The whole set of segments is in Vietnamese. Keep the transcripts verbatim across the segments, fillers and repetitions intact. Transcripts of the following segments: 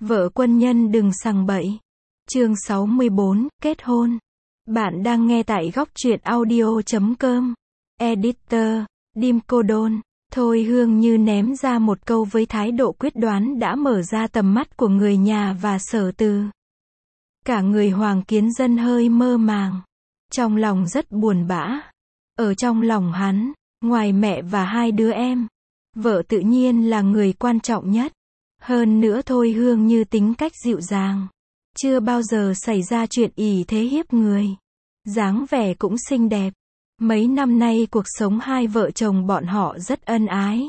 Vợ quân nhân đừng sằng bậy. Chương sáu mươi bốn, kết hôn. Bạn đang nghe tại góc truyện audio chấm com. Editor, Dim Cô Đôn. Thôi Hương Như ném ra một câu với thái độ quyết đoán đã mở ra tầm mắt của người nhà và Sở Từ. Cả người Hoàng Kiến Dân hơi mơ màng. Trong lòng rất buồn bã. Ở trong lòng hắn, ngoài mẹ và hai đứa em, vợ tự nhiên là người quan trọng nhất. Hơn nữa Thôi Hương Như tính cách dịu dàng. Chưa bao giờ xảy ra chuyện ỷ thế hiếp người. Dáng vẻ cũng xinh đẹp. Mấy năm nay cuộc sống hai vợ chồng bọn họ rất ân ái.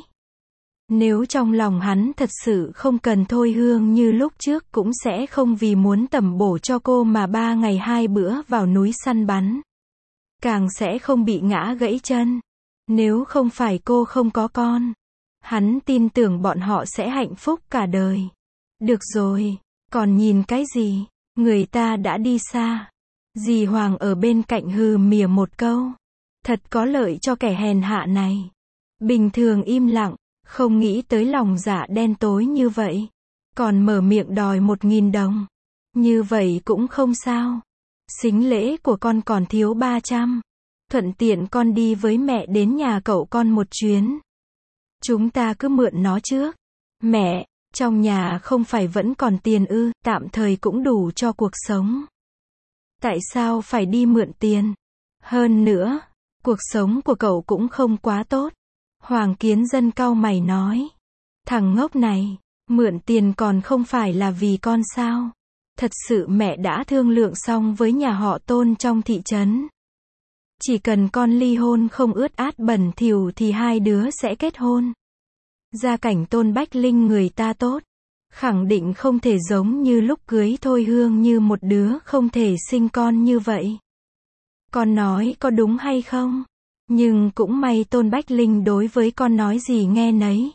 Nếu trong lòng hắn thật sự không cần Thôi Hương Như lúc trước cũng sẽ không vì muốn tẩm bổ cho cô mà ba ngày hai bữa vào núi săn bắn. Càng sẽ không bị ngã gãy chân. Nếu không phải cô không có con, hắn tin tưởng bọn họ sẽ hạnh phúc cả đời. Được rồi, còn nhìn cái gì, người ta đã đi xa. Dì Hoàng ở bên cạnh hừ mỉa một câu. Thật có lợi cho kẻ hèn hạ này. Bình thường im lặng, không nghĩ tới lòng dạ đen tối như vậy. Còn mở miệng đòi một nghìn đồng. Như vậy cũng không sao. Sính lễ của con còn thiếu ba trăm. Thuận tiện con đi với mẹ đến nhà cậu con một chuyến. Chúng ta cứ mượn nó trước. Mẹ, trong nhà không phải vẫn còn tiền ư, tạm thời cũng đủ cho cuộc sống. Tại sao phải đi mượn tiền? Hơn nữa, cuộc sống của cậu cũng không quá tốt. Hoàng Kiến Dân cau mày nói. Thằng ngốc này, mượn tiền còn không phải là vì con sao? Thật sự mẹ đã thương lượng xong với nhà họ Tôn trong thị trấn. Chỉ cần con ly hôn không ướt át bẩn thỉu thì hai đứa sẽ kết hôn. Gia cảnh Tôn Bách Linh người ta tốt. Khẳng định không thể giống như lúc cưới Thôi Hương Như một đứa không thể sinh con như vậy. Con nói có đúng hay không? Nhưng cũng may Tôn Bách Linh đối với con nói gì nghe nấy.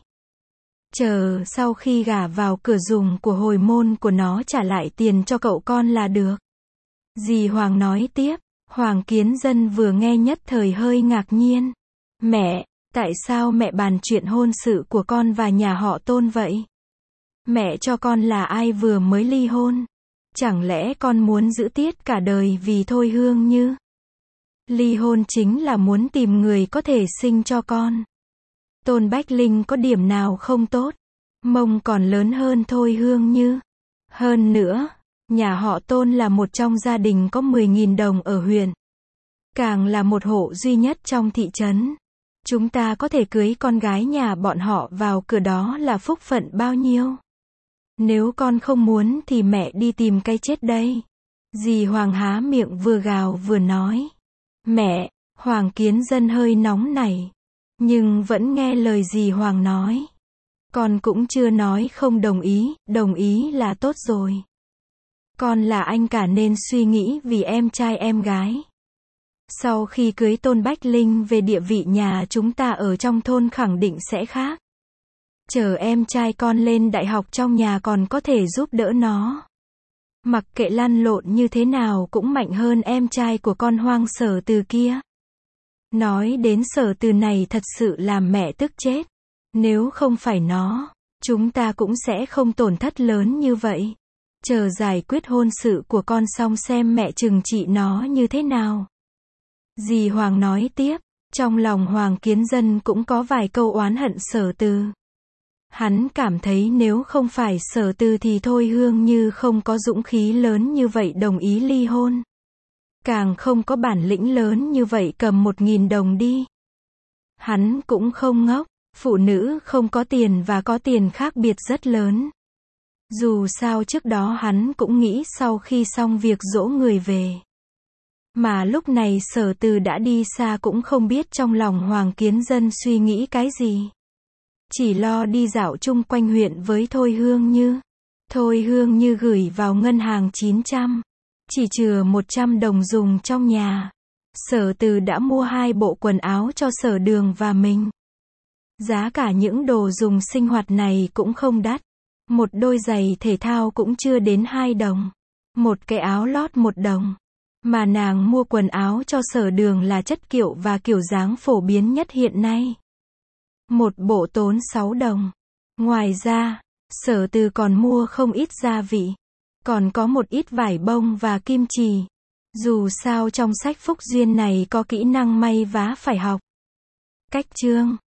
Chờ sau khi gả vào cửa dùng của hồi môn của nó trả lại tiền cho cậu con là được. Dì Hoàng nói tiếp. Hoàng Kiến Dân vừa nghe nhất thời hơi ngạc nhiên. Mẹ, tại sao mẹ bàn chuyện hôn sự của con và nhà họ Tôn vậy? Mẹ cho con là ai vừa mới ly hôn? Chẳng lẽ con muốn giữ tiết cả đời vì Thôi Hương Như? Ly hôn chính là muốn tìm người có thể sinh cho con. Tôn Bách Linh có điểm nào không tốt? Mông còn lớn hơn Thôi Hương Như. Hơn nữa, nhà họ Tôn là một trong gia đình có mười nghìn đồng ở huyện. Càng là một hộ duy nhất trong thị trấn. Chúng ta có thể cưới con gái nhà bọn họ vào cửa đó là phúc phận bao nhiêu. Nếu con không muốn thì mẹ đi tìm cái chết đây. Dì Hoàng há miệng vừa gào vừa nói. Mẹ, Hoàng Kiến Dân hơi nóng nảy. Nhưng vẫn nghe lời dì Hoàng nói. Con cũng chưa nói không đồng ý, đồng ý là tốt rồi. Con là anh cả nên suy nghĩ vì em trai em gái. Sau khi cưới Tôn Bách Linh về địa vị nhà chúng ta ở trong thôn khẳng định sẽ khác. Chờ em trai con lên đại học trong nhà còn có thể giúp đỡ nó. Mặc kệ lăn lộn như thế nào cũng mạnh hơn em trai của con Hoang Sở Từ kia. Nói đến Sở Từ này thật sự làm mẹ tức chết. Nếu không phải nó, chúng ta cũng sẽ không tổn thất lớn như vậy. Chờ giải quyết hôn sự của con xong xem mẹ trừng trị nó như thế nào. Dì Hoàng nói tiếp, trong lòng Hoàng Kiến Dân cũng có vài câu oán hận Sở Từ. Hắn cảm thấy nếu không phải Sở Từ thì Thôi Hương Như không có dũng khí lớn như vậy đồng ý ly hôn. Càng không có bản lĩnh lớn như vậy cầm một nghìn đồng đi. Hắn cũng không ngốc, phụ nữ không có tiền và có tiền khác biệt rất lớn. Dù sao trước đó hắn cũng nghĩ sau khi xong việc dỗ người về. Mà lúc này Sở Từ đã đi xa cũng không biết trong lòng Hoàng Kiến Dân suy nghĩ cái gì. Chỉ lo đi dạo chung quanh huyện với Thôi Hương Như. Thôi Hương Như gửi vào ngân hàng chín trăm. Chỉ chừa một trăm đồng dùng trong nhà. Sở Từ đã mua hai bộ quần áo cho Sở Đường và mình. Giá cả những đồ dùng sinh hoạt này cũng không đắt. Một đôi giày thể thao cũng chưa đến hai đồng. Một cái áo lót một đồng. Mà nàng mua quần áo cho Sở Đường là chất kiệu và kiểu dáng phổ biến nhất hiện nay. Một bộ tốn sáu đồng. Ngoài ra, Sở Từ còn mua không ít gia vị. Còn có một ít vải bông và kim chì. Dù sao trong sách Phúc Duyên này có kỹ năng may vá phải học. Cách chương